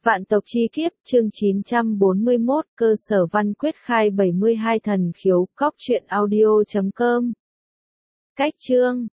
Vạn tộc chi kiếp, chương 941, cơ sở văn quyết khai 72 thần khiếu, cóc truyện audio.com. Cách chương